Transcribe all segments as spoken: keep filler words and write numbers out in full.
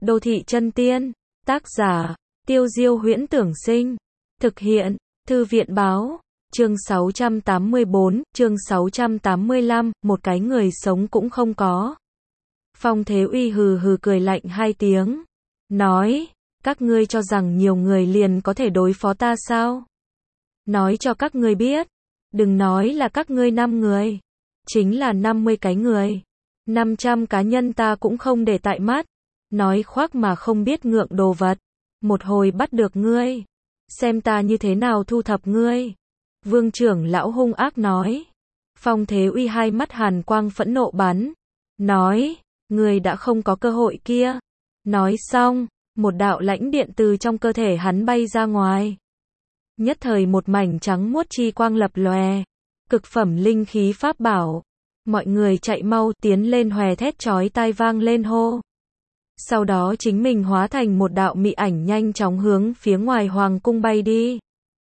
Đô thị chân tiên. Tác giả, Tiêu Diêu Huyễn Tưởng Sinh. Thực hiện, Thư viện Báo. Chương sáu trăm tám mươi bốn, chương sáu trăm tám mươi lăm, một cái người sống cũng không có. Phong Thế Uy hừ hừ cười lạnh hai tiếng. Nói, các ngươi cho rằng nhiều người liền có thể đối phó ta sao? Nói cho các ngươi biết, đừng nói là các ngươi năm người, chính là năm mươi cái người, năm trăm cá nhân ta cũng không để tại mắt. Nói khoác mà không biết ngượng đồ vật, một hồi bắt được ngươi, xem ta như thế nào thu thập ngươi. Vương trưởng lão hung ác nói. Phong Thế Uy hai mắt hàn quang phẫn nộ bắn, nói, ngươi đã không có cơ hội kia. Nói xong, một đạo lãnh điện từ trong cơ thể hắn bay ra ngoài. Nhất thời một mảnh trắng muốt chi quang lập lòe, cực phẩm linh khí pháp bảo. Mọi người chạy mau tiến lên hòe thét chói tai vang lên hô. Sau đó chính mình hóa thành một đạo mị ảnh nhanh chóng hướng phía ngoài hoàng cung bay đi.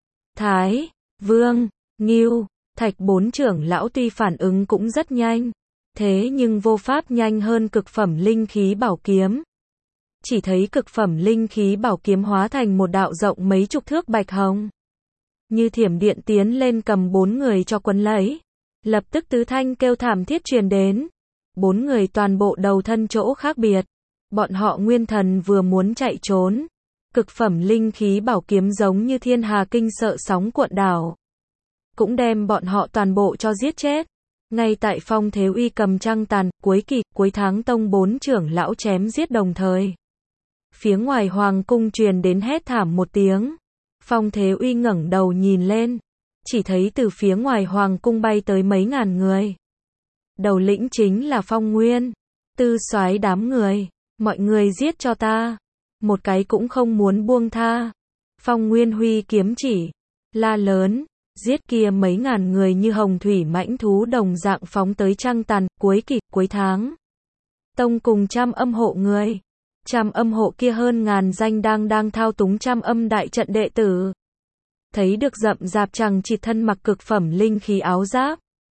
Thái, Vương, Ngưu, Thạch bốn trưởng lão tuy phản ứng cũng rất nhanh, thế nhưng vô pháp nhanh hơn cực phẩm linh khí bảo kiếm. Chỉ thấy cực phẩm linh khí bảo kiếm hóa thành một đạo rộng mấy chục thước bạch hồng, như thiểm điện tiến lên cầm bốn người cho quấn lấy. Lập tức tứ thanh kêu thảm thiết truyền đến. Bốn người toàn bộ đầu thân chỗ khác biệt. Bọn họ nguyên thần vừa muốn chạy trốn, cực phẩm linh khí bảo kiếm giống như thiên hà kinh sợ sóng cuộn đảo, cũng đem bọn họ toàn bộ cho giết chết. Ngay tại Phong Thế Uy cầm trăng tàn, cuối kỳ, cuối tháng tông bốn trưởng lão chém giết đồng thời. Phía ngoài hoàng cung truyền đến hét thảm một tiếng. Phong Thế Uy ngẩng đầu nhìn lên, chỉ thấy từ phía ngoài hoàng cung bay tới mấy ngàn người. Đầu lĩnh chính là Phong Nguyên, Tư Soái đám người. Mọi người giết cho ta, một cái cũng không muốn buông tha. Phong Nguyên huy kiếm chỉ, la lớn, giết kia mấy ngàn người như hồng thủy mãnh thú đồng dạng phóng tới trăng tàn, cuối kỳ, cuối tháng. Tông cùng trăm âm hộ người, trăm âm hộ kia hơn ngàn danh đang đang thao túng trăm âm đại trận đệ tử. Thấy được rậm rạp chằng chịt thân mặc cực phẩm linh khí áo giáp,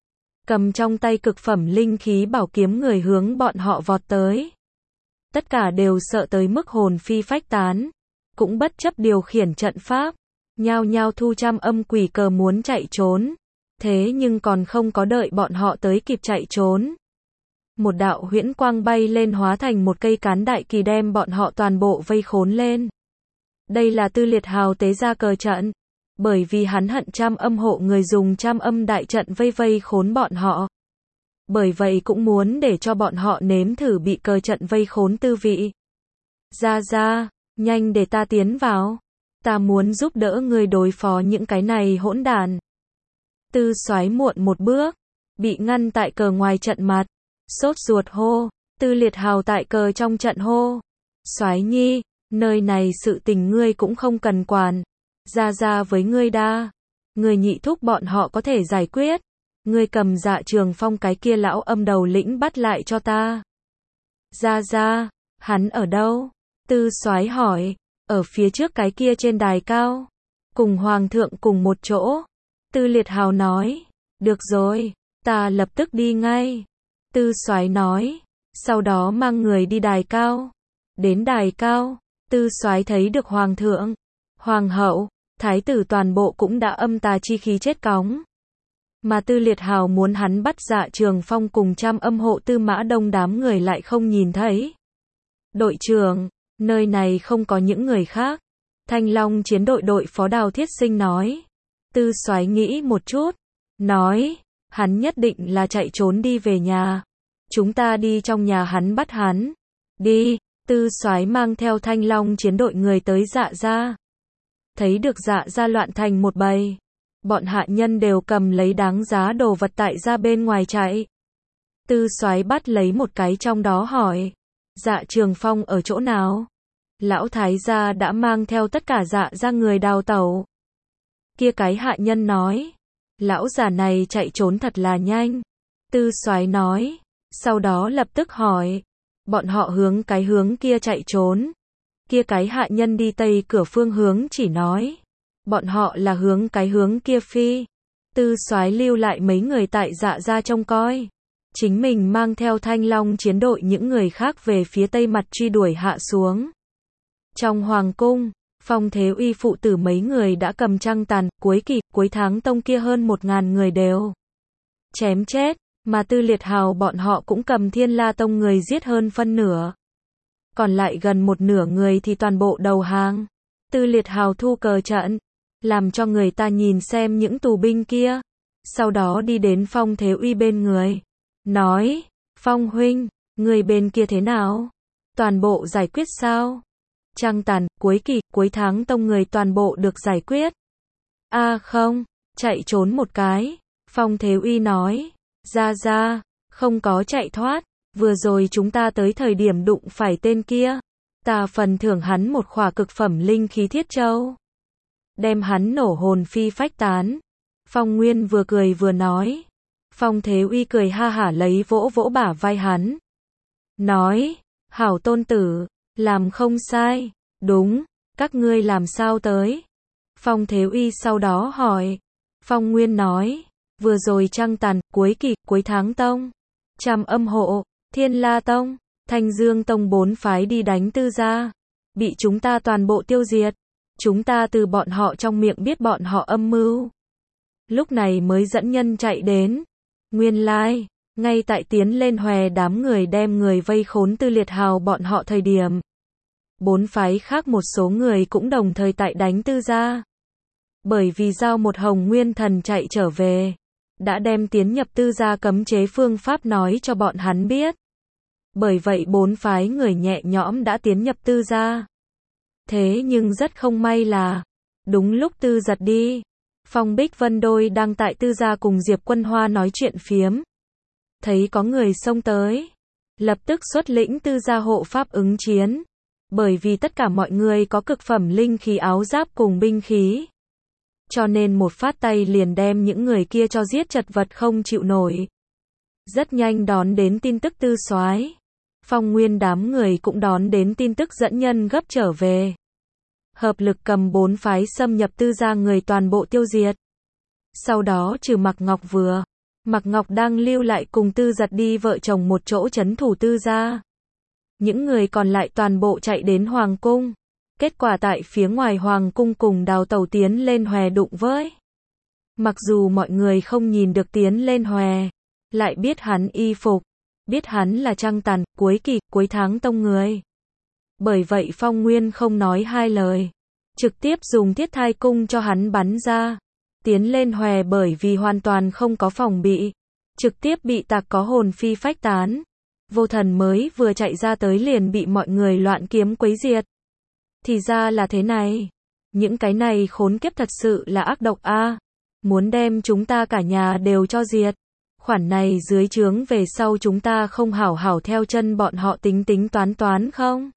cầm trong tay cực phẩm linh khí bảo kiếm người hướng bọn họ vọt tới. Tất cả đều sợ tới mức hồn phi phách tán, cũng bất chấp điều khiển trận pháp, nhao nhao thu trăm âm quỷ cờ muốn chạy trốn. Thế nhưng còn không có đợi bọn họ tới kịp chạy trốn, một đạo huyễn quang bay lên hóa thành một cây cán đại kỳ đem bọn họ toàn bộ vây khốn lên. Đây là Tư Liệt Hào tế ra cờ trận, bởi vì hắn hận trăm âm hộ người dùng trăm âm đại trận vây vây khốn bọn họ. Bởi vậy cũng muốn để cho bọn họ nếm thử bị cờ trận vây khốn tư vị. Ra ra, nhanh để ta tiến vào. Ta muốn giúp đỡ người đối phó những cái này hỗn đàn. Tư Soái muộn một bước, bị ngăn tại cờ ngoài trận mặt. Sốt ruột hô, Tư Liệt Hào tại cờ trong trận hô. Soái nhi, nơi này sự tình ngươi cũng không cần quản. Ra ra với ngươi đa. Người nhị thúc bọn họ có thể giải quyết. Ngươi cầm Dạ Trường Phong cái kia lão âm đầu lĩnh bắt lại cho ta. Ra ra, hắn ở đâu? Tư Soái hỏi. Ở phía trước cái kia trên đài cao, cùng hoàng thượng cùng một chỗ. Tư Liệt Hào nói. Được rồi, ta lập tức đi ngay. Tư Soái nói. Sau đó mang người đi đài cao. Đến đài cao, Tư Soái thấy được hoàng thượng, hoàng hậu, thái tử toàn bộ cũng đã âm tà chi khí chết cóng. Mà Tư Liệt Hào muốn hắn bắt Dạ Trường Phong cùng trăm âm hộ Tư Mã Đông đám người lại không nhìn thấy. Đội trưởng, nơi này không có những người khác. Thanh Long chiến đội đội phó Đào Thiết Sinh nói. Tư Soái nghĩ một chút, nói, hắn nhất định là chạy trốn đi về nhà. Chúng ta đi trong nhà hắn bắt hắn. Đi, Tư Soái mang theo Thanh Long chiến đội người tới Dạ gia. Thấy được Dạ gia loạn thành một bầy. Bọn hạ nhân đều cầm lấy đáng giá đồ vật tại ra bên ngoài chạy. Tư Soái bắt lấy một cái trong đó hỏi. Dạ Trường Phong ở chỗ nào? Lão thái gia đã mang theo tất cả Dạ gia người đào tẩu. Kia cái hạ nhân nói. Lão già này chạy trốn thật là nhanh. Tư Soái nói. Sau đó lập tức hỏi. Bọn họ hướng cái hướng kia chạy trốn. Kia cái hạ nhân đi tây cửa phương hướng chỉ nói. Bọn họ là hướng cái hướng kia phi. Tư Soái lưu lại mấy người tại Dạ gia trông coi. chính mình mang theo Thanh Long chiến đội những người khác về phía tây mặt truy đuổi hạ xuống. Trong hoàng cung, Phong Thế Uy phụ tử mấy người đã cầm trăng tàn, cuối kỳ, cuối tháng tông kia hơn một ngàn người đều chém chết, mà Tư Liệt Hào bọn họ cũng cầm Thiên La Tông người giết hơn phân nửa. Còn lại gần một nửa người thì toàn bộ đầu hàng. Tư Liệt Hào thu cờ trận, làm cho người ta nhìn xem những tù binh kia. Sau đó đi đến Phong Thế Uy bên người. Nói, Phong huynh, người bên kia thế nào? Toàn bộ giải quyết sao? Trăng tàn, cuối kỳ, cuối tháng tông người toàn bộ được giải quyết. A à không, chạy trốn một cái. Phong Thế Uy nói, ra ra, không có chạy thoát. Vừa rồi chúng ta tới thời điểm đụng phải tên kia. Ta phần thưởng hắn một khỏa cực phẩm linh khí thiết châu. Đem hắn nổ hồn phi phách tán. Phong Nguyên vừa cười vừa nói. Phong Thế Uy cười ha hả lấy vỗ vỗ bả vai hắn. Nói, hảo tôn tử, làm không sai, đúng, các ngươi làm sao tới? Phong Thế Uy sau đó hỏi. Phong Nguyên nói, vừa rồi trăng tàn, cuối kỳ, cuối tháng tông. Trăm âm hộ, Thiên La Tông, Thanh Dương Tông bốn phái đi đánh Tư gia. Bị chúng ta toàn bộ tiêu diệt. Chúng ta từ bọn họ trong miệng biết bọn họ âm mưu. Lúc này mới dẫn nhân chạy đến. Nguyên lai, ngay tại tiến lên hòe đám người đem người vây khốn Tư Liệt Hào bọn họ thời điểm. Bốn phái khác một số người cũng đồng thời tại đánh Tư gia. Bởi vì giao một hồng nguyên thần chạy trở về. Đã đem tiến nhập Tư gia cấm chế phương pháp nói cho bọn hắn biết. Bởi vậy bốn phái người nhẹ nhõm đã tiến nhập Tư gia. Thế nhưng rất không may là, đúng lúc Tư Giật đi, Phong Bích Vân đôi đang tại Tư gia cùng Diệp Quân Hoa nói chuyện phiếm. Thấy có người xông tới, lập tức xuất lĩnh Tư gia hộ pháp ứng chiến. Bởi vì tất cả mọi người có cực phẩm linh khí áo giáp cùng binh khí. Cho nên một phát tay liền đem những người kia cho giết chật vật không chịu nổi. Rất nhanh đón đến tin tức Tư soái. Phong Nguyên đám người cũng đón đến tin tức dẫn nhân gấp trở về. Hợp lực cầm bốn phái xâm nhập Tư gia người toàn bộ tiêu diệt. Sau đó trừ Mạc Ngọc vừa. Mạc Ngọc đang lưu lại cùng Tư Giật đi vợ chồng một chỗ trấn thủ Tư gia. Những người còn lại toàn bộ chạy đến Hoàng cung. Kết quả tại phía ngoài Hoàng cung cùng Đào Tẩu tiến lên hòe đụng với. Mặc dù mọi người không nhìn được tiến lên hòe, lại biết hắn y phục. Biết hắn là trăng tàn, cuối kỳ, cuối tháng tông người. Bởi vậy Phong Nguyên không nói hai lời. Trực tiếp dùng thiết thai cung cho hắn bắn ra. Tiến lên hòe bởi vì hoàn toàn không có phòng bị. Trực tiếp bị tạc có hồn phi phách tán. Vô Thần mới vừa chạy ra tới liền bị mọi người loạn kiếm quấy diệt. Thì ra là thế này. Những cái này khốn kiếp thật sự là ác độc a. À. Muốn đem chúng ta cả nhà đều cho diệt. Khoản này dưới trướng về sau chúng ta không hảo hảo theo chân bọn họ tính tính toán toán không?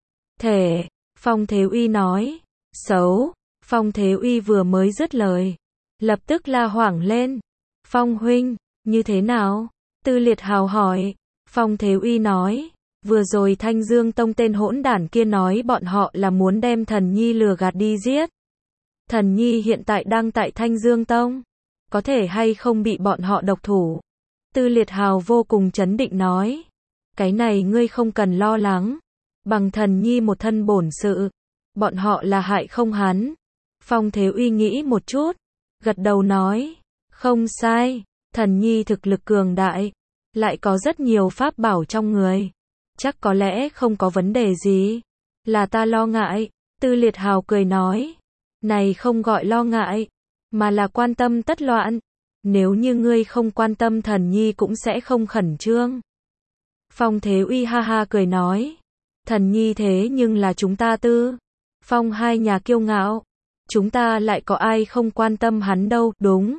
Thể, Phong Thế Uy nói. Xấu, Phong Thế Uy vừa mới dứt lời. Lập tức la hoảng lên. Phong huynh, như thế nào? Tư Liệt Hào hỏi. Phong Thế Uy nói. Vừa rồi Thanh Dương Tông tên hỗn đản kia nói bọn họ là muốn đem Thần Nhi lừa gạt đi giết. Thần Nhi hiện tại đang tại Thanh Dương Tông. Có thể hay không bị bọn họ độc thủ? Tư Liệt Hào vô cùng chấn định nói. Cái này ngươi không cần lo lắng. Bằng Thần Nhi một thân bổn sự. Bọn họ là hại không hắn. Phong Thế Uy nghĩ một chút. Gật đầu nói. Không sai. Thần Nhi thực lực cường đại. Lại có rất nhiều pháp bảo trong người. Chắc có lẽ không có vấn đề gì. Là ta lo ngại. Tư Liệt Hào cười nói. Này không gọi lo ngại. Mà là quan tâm tất loạn. Nếu như ngươi không quan tâm Thần Nhi cũng sẽ không khẩn trương. Phong Thế Uy ha ha cười nói. Thần Nhi thế nhưng là chúng ta Tư. Phong hai nhà kiêu ngạo. Chúng ta lại có ai không quan tâm hắn đâu, đúng.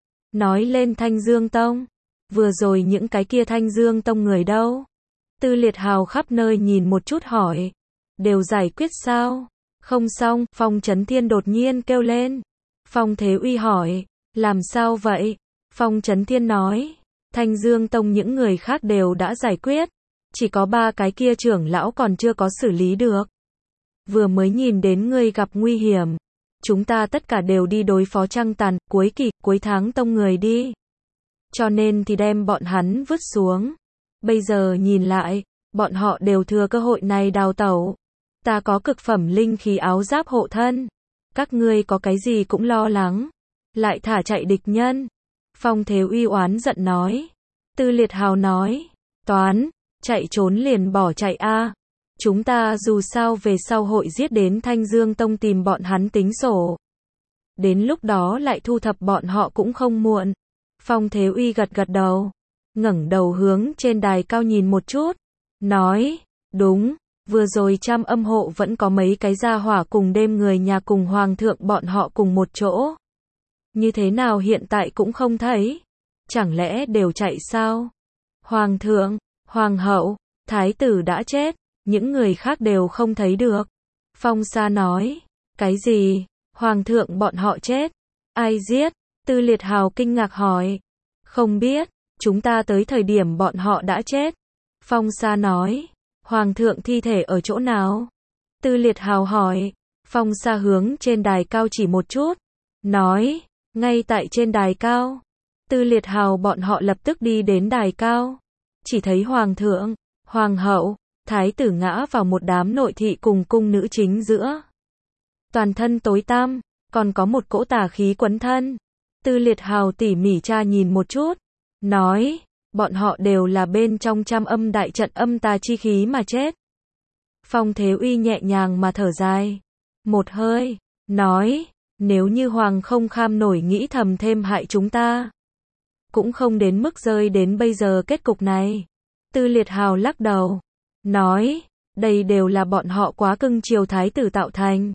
Nói lên Thanh Dương Tông. Vừa rồi những cái kia Thanh Dương Tông người đâu? Tư Liệt Hào khắp nơi nhìn một chút hỏi. Đều giải quyết sao? Không xong, Phong Chấn Thiên đột nhiên kêu lên. Phong Thế Uy hỏi. Làm sao vậy? Phong Chấn Thiên nói. Thanh Dương Tông những người khác đều đã giải quyết. Chỉ có ba cái kia trưởng lão còn chưa có xử lý được. Vừa mới nhìn đến ngươi gặp nguy hiểm. Chúng ta tất cả đều đi đối phó trăng tàn, cuối kỳ, cuối tháng tông người đi. cho nên thì đem bọn hắn vứt xuống. Bây giờ nhìn lại, bọn họ đều thừa cơ hội này đào tẩu. Ta có cực phẩm linh khí áo giáp hộ thân. Các ngươi có cái gì cũng lo lắng. Lại thả chạy địch nhân. Phong Thế Uy oán giận nói. Tư Liệt Hào nói. Toán, chạy trốn liền bỏ chạy a. Chúng ta dù sao về sau hội giết đến Thanh Dương Tông tìm bọn hắn tính sổ. Đến lúc đó lại thu thập bọn họ cũng không muộn. Phong Thế Uy gật gật đầu. Ngẩng đầu hướng trên đài cao nhìn một chút. Nói, đúng, vừa rồi trăm âm hộ vẫn có mấy cái gia hỏa cùng đêm người nhà cùng hoàng thượng bọn họ cùng một chỗ. Như thế nào hiện tại cũng không thấy. Chẳng lẽ đều chạy sao? Hoàng thượng, hoàng hậu, thái tử đã chết, những người khác đều không thấy được. Phong Sa nói, cái gì? Hoàng thượng bọn họ chết? Ai giết? Tư Liệt Hào kinh ngạc hỏi. Không biết, chúng ta tới thời điểm bọn họ đã chết. Phong Sa nói, hoàng thượng thi thể ở chỗ nào? Tư Liệt Hào hỏi. Phong Sa hướng trên đài cao chỉ một chút. Nói, ngay tại trên đài cao. Tư Liệt Hào bọn họ lập tức đi đến đài cao. Chỉ thấy hoàng thượng, hoàng hậu, thái tử ngã vào một đám nội thị cùng cung nữ chính giữa. Toàn thân tối tăm, còn có một cỗ tà khí quấn thân. Tư Liệt Hào tỉ mỉ tra nhìn một chút. Nói, bọn họ đều là bên trong trăm âm đại trận âm tà chi khí mà chết. Phong Thế Uy nhẹ nhàng mà thở dài. Một hơi, nói, nếu như hoàng không kham nổi nghĩ thầm thêm hại chúng ta. Cũng không đến mức rơi đến bây giờ kết cục này. Tư Liệt Hào lắc đầu. Nói, đây đều là bọn họ quá cưng chiều thái tử tạo thành.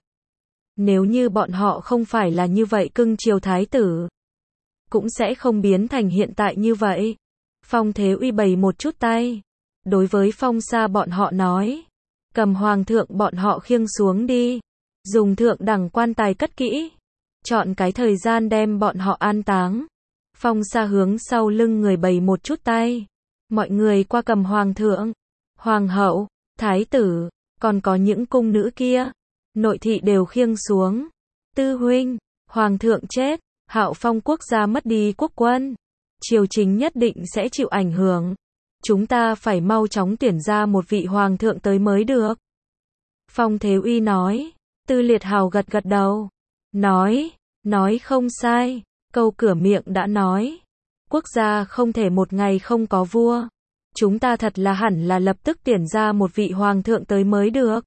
Nếu như bọn họ không phải là như vậy cưng chiều thái tử, cũng sẽ không biến thành hiện tại như vậy. Phong Thế Uy bày một chút tay. Đối với Phong Sa bọn họ nói. Cầm hoàng thượng bọn họ khiêng xuống đi. Dùng thượng đẳng quan tài cất kỹ. Chọn cái thời gian đem bọn họ an táng. Phong Sa hướng sau lưng người bày một chút tay. Mọi người qua cầm hoàng thượng, hoàng hậu, thái tử, còn có những cung nữ kia. Nội thị đều khiêng xuống. Tư huynh, hoàng thượng chết, Hạo Phong quốc gia mất đi quốc quân. Triều chính nhất định sẽ chịu ảnh hưởng. Chúng ta phải mau chóng tuyển ra một vị hoàng thượng tới mới được. Phong Thế Uy nói. Tư Liệt Hào gật gật đầu. Nói, nói không sai. Câu cửa miệng đã nói. Quốc gia không thể một ngày không có vua. Chúng ta thật là hẳn là lập tức tuyển ra một vị hoàng thượng tới mới được.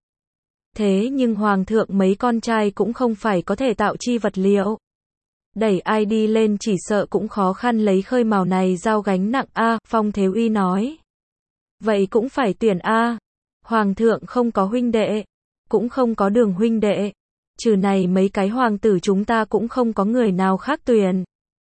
Thế nhưng hoàng thượng mấy con trai cũng không phải có thể tạo chi vật liệu. Đẩy ai đi lên chỉ sợ cũng khó khăn lấy khơi mào này giao gánh nặng a. Phong Thế Uy nói. Vậy cũng phải tuyển a. Hoàng thượng không có huynh đệ, cũng không có Đường huynh đệ. Trừ này mấy cái hoàng tử chúng ta cũng không có người nào khác tuyển.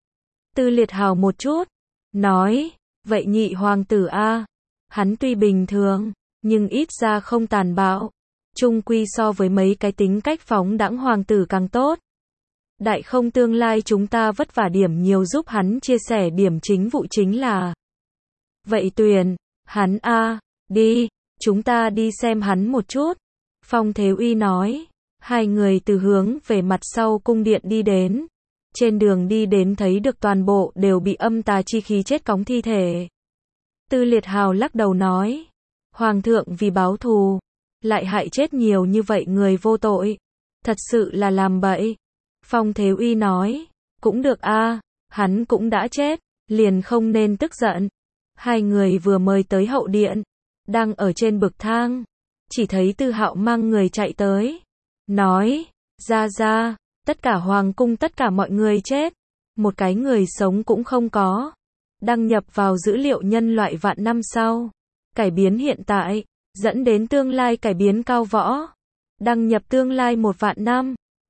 Tư Liệt Hào một chút. Nói, vậy nhị hoàng tử a. Hắn tuy bình thường, nhưng ít ra không tàn bạo. Chung quy so với mấy cái tính cách phóng đãng hoàng tử càng tốt. Đại không tương lai chúng ta vất vả điểm nhiều giúp hắn chia sẻ điểm chính vụ chính là. Vậy tuyển, hắn a, đi, chúng ta đi xem hắn một chút. Phong Thế Uy nói. Hai người từ hướng về mặt sau cung điện đi đến. Trên đường đi đến thấy được toàn bộ đều bị âm tà chi khí chết cóng thi thể. Tư Liệt Hào lắc đầu nói. Hoàng thượng vì báo thù, lại hại chết nhiều như vậy người vô tội. Thật sự là làm bậy. Phong Thế Uy nói. Cũng được a, hắn cũng đã chết, liền không nên tức giận. Hai người vừa mời tới hậu điện, đang ở trên bậc thang. Chỉ thấy Tư Hạo mang người chạy tới. Nói, ra ra, tất cả hoàng cung tất cả mọi người chết. Một cái người sống cũng không có. Đăng nhập vào dữ liệu nhân loại vạn năm sau. Cải biến hiện tại, dẫn đến tương lai cải biến cao võ. Đăng nhập tương lai một vạn năm.